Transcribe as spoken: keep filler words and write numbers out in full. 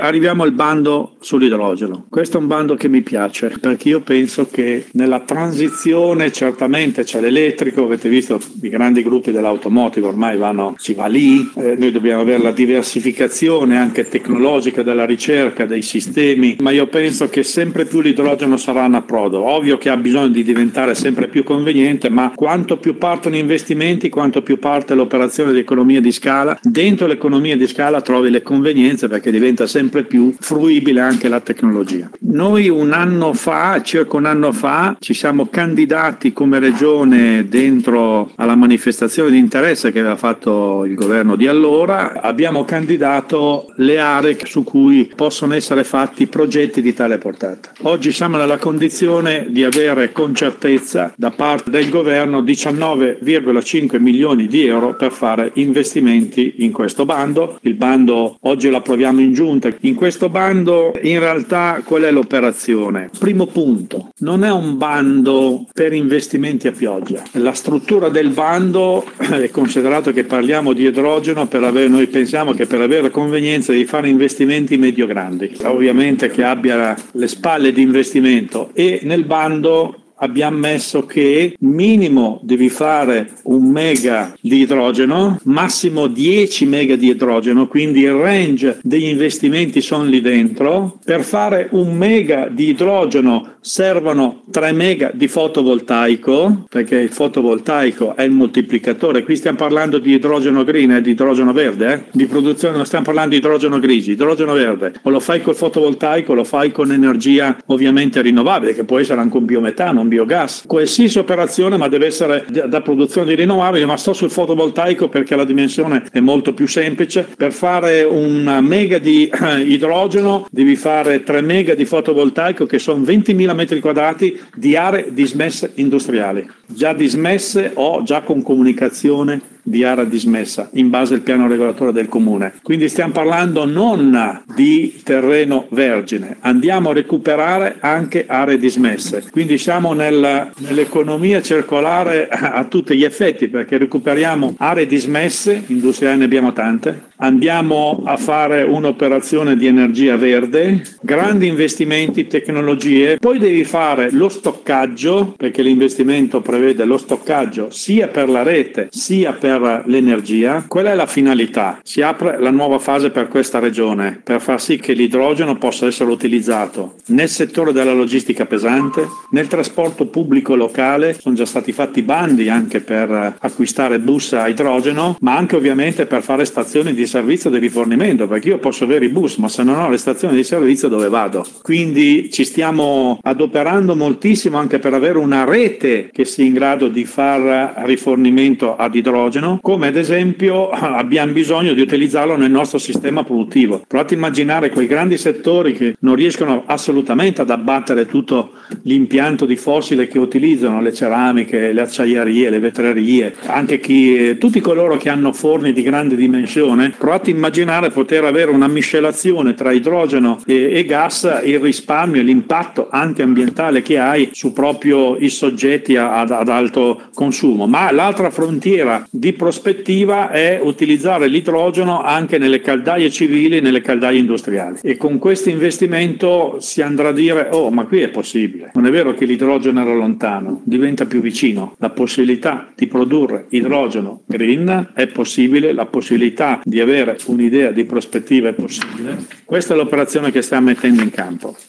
Arriviamo al bando sull'idrogeno. Questo è un bando che mi piace perché io penso che nella transizione certamente c'è l'elettrico, avete visto i grandi gruppi dell'automotive ormai vanno, si va lì, eh, noi dobbiamo avere la diversificazione anche tecnologica della ricerca, dei sistemi, ma io penso che sempre più l'idrogeno sarà un approdo. Ovvio che ha bisogno di diventare sempre più conveniente, ma quanto più partono investimenti, quanto più parte l'operazione di economia di scala, dentro l'economia di scala trovi le convenienze perché diventa sempre più fruibile anche la tecnologia. Noi un anno fa, circa un anno fa, ci siamo candidati come regione dentro alla manifestazione di interesse che aveva fatto il governo di allora, abbiamo candidato le aree su cui possono essere fatti progetti di tale portata. Oggi siamo nella condizione di avere con certezza da parte del governo diciannove virgola cinque milioni di euro per fare investimenti in questo bando. Il bando oggi lo approviamo in giunta. In questo bando in realtà qual è l'operazione? Primo punto, non è un bando per investimenti a pioggia. La struttura del bando è considerato che parliamo di idrogeno per avere, noi pensiamo che per avere convenienza di fare investimenti medio-grandi, ovviamente che abbia le spalle di investimento, e nel bando abbiamo messo che minimo devi fare un mega di idrogeno, massimo dieci mega di idrogeno, quindi il range degli investimenti sono lì dentro. Per fare un mega di idrogeno servono tre mega di fotovoltaico, perché il fotovoltaico è il moltiplicatore. Qui stiamo parlando di idrogeno green, eh, di idrogeno verde, eh? Di produzione non stiamo parlando di idrogeno grigio, idrogeno verde. O lo fai col fotovoltaico, o lo fai con energia ovviamente rinnovabile, che può essere anche un biometano, un biogas. Qualsiasi operazione, ma deve essere da produzione di rinnovabili, ma sto sul fotovoltaico perché la dimensione è molto più semplice. Per fare un mega di eh, idrogeno devi fare tre mega di fotovoltaico, che sono ventimila metri quadrati di aree dismesse industriali, già dismesse o già con comunicazione di area dismessa in base al piano regolatore del comune. Quindi stiamo parlando non di terreno vergine, andiamo a recuperare anche aree dismesse, quindi siamo nel, nell'economia circolare a, a tutti gli effetti, perché recuperiamo aree dismesse, industriali ne abbiamo tante, andiamo a fare un'operazione di energia verde, grandi investimenti, tecnologie, poi devi fare lo stoccaggio, perché l'investimento prevede lo stoccaggio sia per la rete sia per l'energia. Qual è la finalità? Si apre la nuova fase per questa regione per far sì che l'idrogeno possa essere utilizzato nel settore della logistica pesante, nel trasporto pubblico locale. Sono già stati fatti bandi anche per acquistare bus a idrogeno, ma anche ovviamente per fare stazioni di servizio di rifornimento, perché io posso avere i bus, ma se non ho le stazioni di servizio dove vado? Quindi ci stiamo adoperando moltissimo anche per avere una rete che sia in grado di far rifornimento ad idrogeno, come ad esempio abbiamo bisogno di utilizzarlo nel nostro sistema produttivo. Provate a immaginare quei grandi settori che non riescono assolutamente ad abbattere tutto l'impianto di fossile che utilizzano, le ceramiche, le acciaierie, le vetrerie, anche chi, tutti coloro che hanno forni di grande dimensione. Provate a immaginare poter avere una miscelazione tra idrogeno e, e gas, il risparmio e l'impatto anche ambientale che hai su proprio i soggetti ad, ad alto consumo. Ma l'altra frontiera di prospettiva è utilizzare l'idrogeno anche nelle caldaie civili, nelle caldaie industriali, e con questo investimento si andrà a dire: oh, ma qui è possibile, non è vero che l'idrogeno era lontano, diventa più vicino. La possibilità di produrre idrogeno green è possibile, la possibilità di avere un'idea di prospettiva è possibile. Questa è l'operazione che stiamo mettendo in campo.